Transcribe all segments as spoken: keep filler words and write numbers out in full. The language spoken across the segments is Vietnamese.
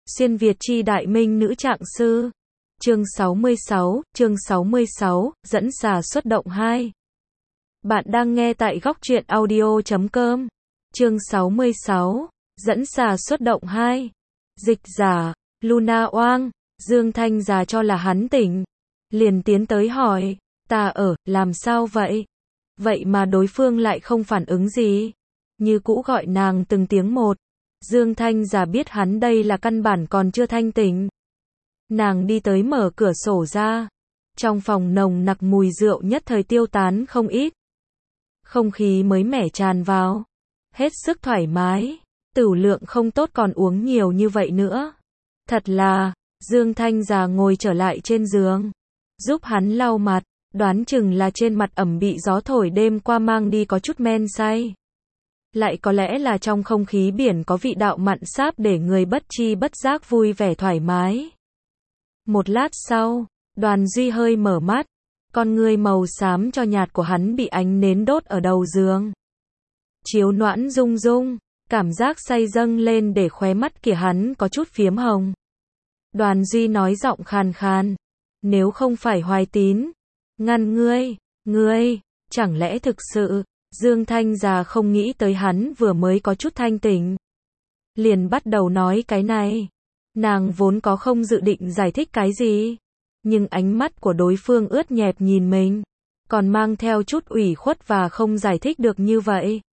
Xuyên Việt chi đại minh nữ trạng sư. Chương sáu mươi sáu, chương sáu mươi sáu, dẫn xà xuất động hai. Bạn đang nghe tại góc truyện audio chấm com. Chương sáu mươi sáu, dẫn xà xuất động hai. Dịch giả, Luna oang, Dương Thanh già cho là hắn tỉnh. Liền tiến tới hỏi, ta ở, làm sao vậy? Vậy mà đối phương lại không phản ứng gì. Như cũ gọi nàng từng tiếng một. Dương Thanh già biết hắn đây là căn bản còn chưa thanh tỉnh. Nàng đi tới mở cửa sổ ra. Trong phòng nồng nặc mùi rượu nhất thời tiêu tán không ít. Không khí mới mẻ tràn vào. Hết sức thoải mái. Tửu lượng không tốt còn uống nhiều như vậy nữa. Thật là, Dương Thanh già ngồi trở lại trên giường. Giúp hắn lau mặt. Đoán chừng là trên mặt ẩm bị gió thổi đêm qua mang đi có chút men say. Lại có lẽ là trong không khí biển có vị đạo mặn sáp để người bất chi bất giác vui vẻ thoải mái. Một lát sau, Đoàn Duy hơi mở mắt. Con ngươi màu xám cho nhạt của hắn bị ánh nến đốt ở đầu giường. Chiếu noãn rung rung, cảm giác say dâng lên để khóe mắt kìa hắn có chút phiếm hồng. Đoàn Duy nói giọng khàn khàn. Nếu không phải Hoài Tín ngăn ngươi, ngươi, chẳng lẽ thực sự... Dương Thanh già không nghĩ tới hắn vừa mới có chút thanh tỉnh. Liền bắt đầu nói cái này. Nàng vốn có không dự định giải thích cái gì. Nhưng ánh mắt của đối phương ướt nhẹp nhìn mình. Còn mang theo chút ủy khuất và không giải thích được như vậy.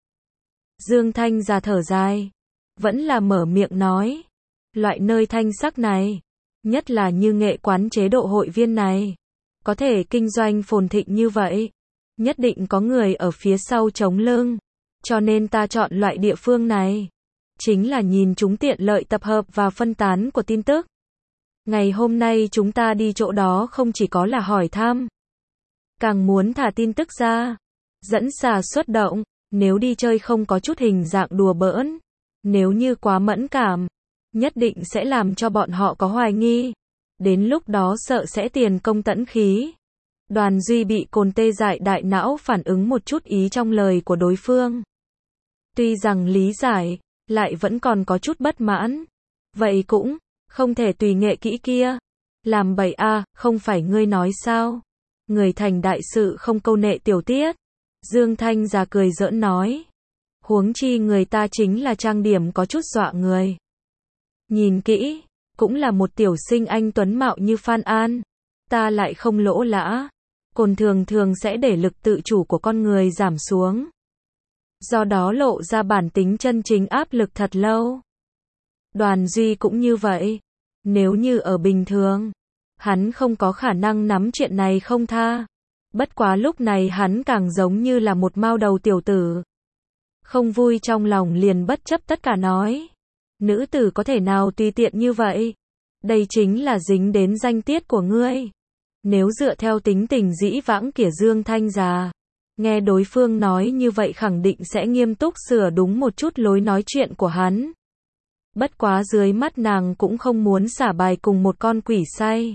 Dương Thanh già thở dài. Vẫn là mở miệng nói. Loại nơi thanh sắc này. Nhất là như nghệ quán chế độ hội viên này. Có thể kinh doanh phồn thịnh như vậy. Nhất định có người ở phía sau chống lưng. Cho nên ta chọn loại địa phương này. Chính là nhìn chúng tiện lợi tập hợp và phân tán của tin tức. Ngày hôm nay chúng ta đi chỗ đó không chỉ có là hỏi thăm. Càng muốn thả tin tức ra. Dẫn xà xuất động. Nếu đi chơi không có chút hình dạng đùa bỡn. Nếu như quá mẫn cảm. Nhất định sẽ làm cho bọn họ có hoài nghi. Đến lúc đó sợ sẽ tiền công tẫn khí. Đoàn Duy bị cồn tê dại đại não phản ứng một chút ý trong lời của đối phương. Tuy rằng lý giải, lại vẫn còn có chút bất mãn. Vậy cũng, không thể tùy nghệ kỹ kia. Làm bậy a, à, không phải ngươi nói sao? Người thành đại sự không câu nệ tiểu tiết. Dương Thanh già cười giỡn nói. Huống chi người ta chính là trang điểm có chút dọa người. Nhìn kỹ, cũng là một tiểu sinh anh tuấn mạo như Phan An. Ta lại không lỗ lã. Cồn thường thường sẽ để lực tự chủ của con người giảm xuống. Do đó lộ ra bản tính chân chính áp lực thật lâu. Đoàn Duy cũng như vậy. Nếu như ở bình thường, hắn không có khả năng nắm chuyện này không tha. Bất quá lúc này hắn càng giống như là một mao đầu tiểu tử. Không vui trong lòng liền bất chấp tất cả nói. Nữ tử có thể nào tùy tiện như vậy? Đây chính là dính đến danh tiết của ngươi. Nếu dựa theo tính tình dĩ vãng của Dương Thanh già, nghe đối phương nói như vậy khẳng định sẽ nghiêm túc sửa đúng một chút lối nói chuyện của hắn. Bất quá dưới mắt nàng cũng không muốn xả bài cùng một con quỷ say.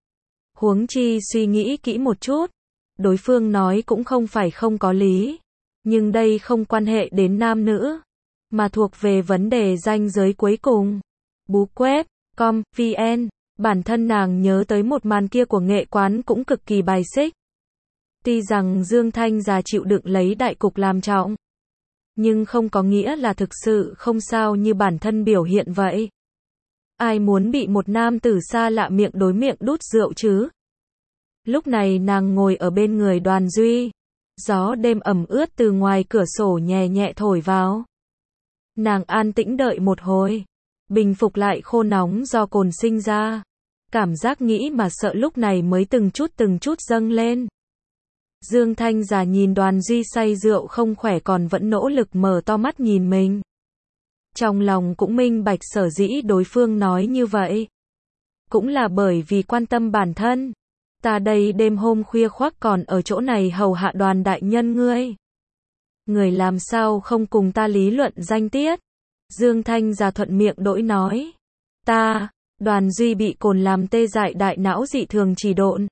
Huống chi suy nghĩ kỹ một chút, đối phương nói cũng không phải không có lý. Nhưng đây không quan hệ đến nam nữ, mà thuộc về vấn đề ranh giới cuối cùng. Bú web, com, vn. Bản thân nàng nhớ tới một màn kia của nghệ quán cũng cực kỳ bài xích. Tuy rằng Dương Thanh già chịu đựng lấy đại cục làm trọng. Nhưng không có nghĩa là thực sự không sao như bản thân biểu hiện vậy. Ai muốn bị một nam tử xa lạ miệng đối miệng đút rượu chứ? Lúc này nàng ngồi ở bên người Đoàn Duy. Gió đêm ẩm ướt từ ngoài cửa sổ nhẹ nhẹ thổi vào. Nàng an tĩnh đợi một hồi. Bình phục lại khô nóng do cồn sinh ra. Cảm giác nghĩ mà sợ lúc này mới từng chút từng chút dâng lên. Dương Thanh già nhìn Đoàn Duy say rượu không khỏe còn vẫn nỗ lực mở to mắt nhìn mình. Trong lòng cũng minh bạch sở dĩ đối phương nói như vậy. Cũng là bởi vì quan tâm bản thân. Ta đây đêm hôm khuya khoác còn ở chỗ này hầu hạ Đoàn đại nhân ngươi. Người làm sao không cùng ta lý luận danh tiết. Dương Thanh già thuận miệng đỗi nói. Ta, Đoàn Duy bị cồn làm tê dại đại não dị thường trì độn.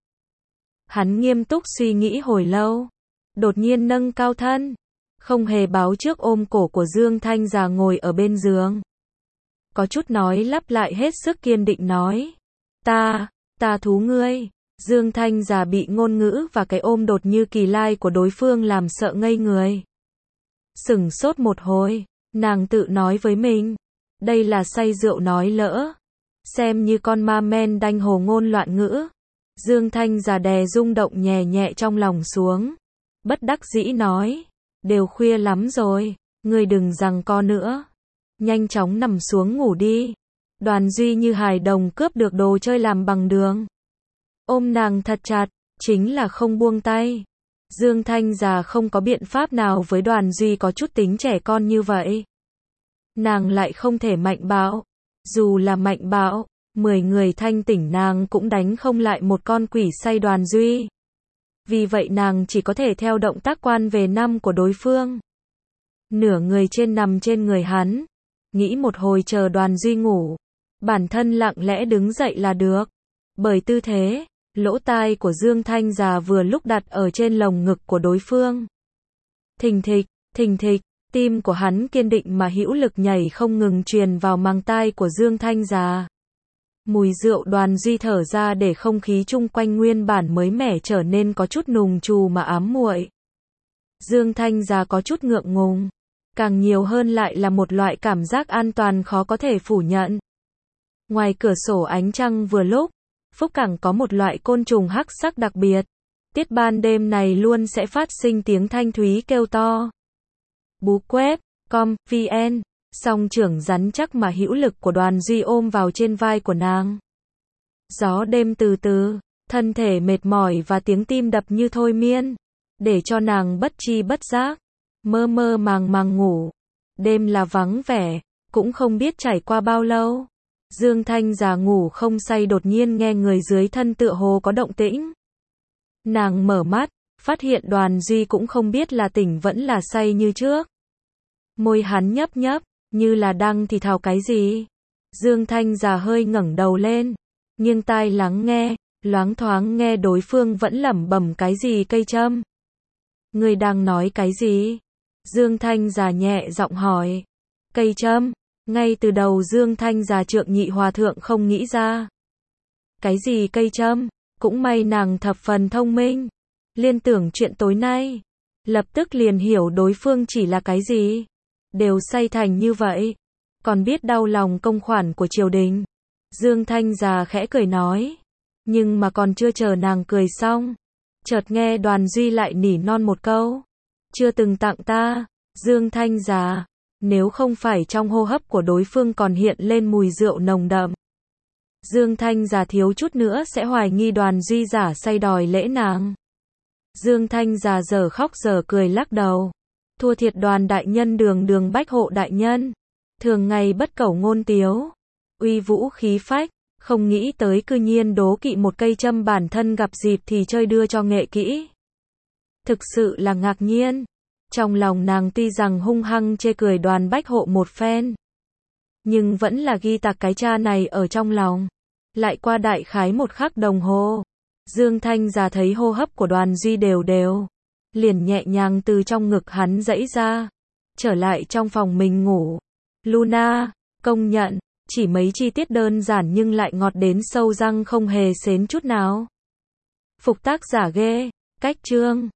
Hắn nghiêm túc suy nghĩ hồi lâu. Đột nhiên nâng cao thân. Không hề báo trước ôm cổ của Dương Thanh già ngồi ở bên giường. có chút nói lắp lại hết sức kiên định nói. Ta, ta thú ngươi. Dương Thanh già bị ngôn ngữ và cái ôm đột như kỳ lai của đối phương làm sợ ngây người. Sửng sốt một hồi, nàng tự nói với mình. Đây là say rượu nói lỡ. Xem như con ma men đanh hồ ngôn loạn ngữ. Dương Thanh già đè rung động nhẹ nhẹ trong lòng xuống. Bất đắc dĩ nói. Đều khuya lắm rồi, ngươi đừng giằng co nữa. Nhanh chóng nằm xuống ngủ đi. Đoàn Duy như hài đồng cướp được đồ chơi làm bằng đường. Ôm nàng thật chặt, chính là không buông tay. Dương Thanh già không có biện pháp nào với Đoàn Duy có chút tính trẻ con như vậy. Nàng lại không thể mạnh bạo. Dù là mạnh bạo, mười người thanh tỉnh nàng cũng đánh không lại một con quỷ say Đoàn Duy. Vì vậy nàng chỉ có thể theo động tác quan về năm của đối phương. Nửa người trên nằm trên người hắn. Nghĩ một hồi chờ Đoàn Duy ngủ. Bản thân lặng lẽ đứng dậy là được. Bởi tư thế, lỗ tai của Dương Thanh già vừa lúc đặt ở trên lồng ngực của đối phương. Thình thịch, thình thịch, tim của hắn kiên định mà hữu lực nhảy không ngừng truyền vào màng tai của Dương Thanh già. Mùi rượu Đoàn Duy thở ra để không khí chung quanh nguyên bản mới mẻ trở nên có chút nùng trù mà ám muội. Dương Thanh già có chút ngượng ngùng. Càng nhiều hơn lại là một loại cảm giác an toàn khó có thể phủ nhận. Ngoài cửa sổ ánh trăng vừa lúc, Phúc Cảng có một loại côn trùng hắc sắc đặc biệt. Tiết ban đêm này luôn sẽ phát sinh tiếng thanh thúy kêu to. Bú quét, com, vn, song trưởng rắn chắc mà hữu lực của Đoàn Duy ôm vào trên vai của nàng. Gió đêm từ từ, thân thể mệt mỏi và tiếng tim đập như thôi miên, để cho nàng bất tri bất giác, mơ mơ màng màng ngủ. Đêm là vắng vẻ, cũng không biết trải qua bao lâu. Dương Thanh già ngủ không say đột nhiên nghe người dưới thân tựa hồ có động tĩnh. Nàng mở mắt, phát hiện Đoàn Duy cũng không biết là tỉnh vẫn là say như trước. Môi hắn nhấp nhấp, như là đang thì thào cái gì. Dương Thanh già hơi ngẩng đầu lên, nghiêng tai lắng nghe, loáng thoáng nghe đối phương vẫn lẩm bẩm cái gì cây châm. Người đang nói cái gì? Dương Thanh già nhẹ giọng hỏi. Cây châm. Ngay từ đầu Dương Thanh già Trượng Nhị Hòa Thượng không nghĩ ra. Cái gì cây châm? Cũng may nàng thập phần thông minh. Liên tưởng chuyện tối nay. Lập tức liền hiểu đối phương chỉ là cái gì. Đều say thành như vậy. Còn biết đau lòng công khoản của triều đình. Dương Thanh già khẽ cười nói. Nhưng mà còn chưa chờ nàng cười xong. Chợt nghe Đoàn Duy lại nỉ non một câu. Chưa từng tặng ta. Dương Thanh già. Nếu không phải trong hô hấp của đối phương còn hiện lên mùi rượu nồng đậm. Dương Thanh già thiếu chút nữa sẽ hoài nghi Đoàn Duy giả say đòi lễ nàng. Dương Thanh già giờ khóc giờ cười lắc đầu. Thua thiệt Đoàn đại nhân đường đường bách hộ đại nhân. Thường ngày bất cẩu ngôn tiếu. Uy vũ khí phách. Không nghĩ tới cư nhiên đố kỵ một cây châm bản thân gặp dịp thì chơi đưa cho nghệ kỹ. Thực sự là ngạc nhiên. Trong lòng nàng tuy rằng hung hăng chê cười Đoàn bách hộ một phen. Nhưng vẫn là ghi tạc cái cha này ở trong lòng. Lại qua đại khái một khắc đồng hồ. Dương Thanh già thấy hô hấp của Đoàn Duy đều đều. Liền nhẹ nhàng từ trong ngực hắn dãy ra. Trở lại trong phòng mình ngủ. Luna, công nhận, chỉ mấy chi tiết đơn giản nhưng lại ngọt đến sâu răng không hề xến chút nào. Phục tác giả ghê, cách chương.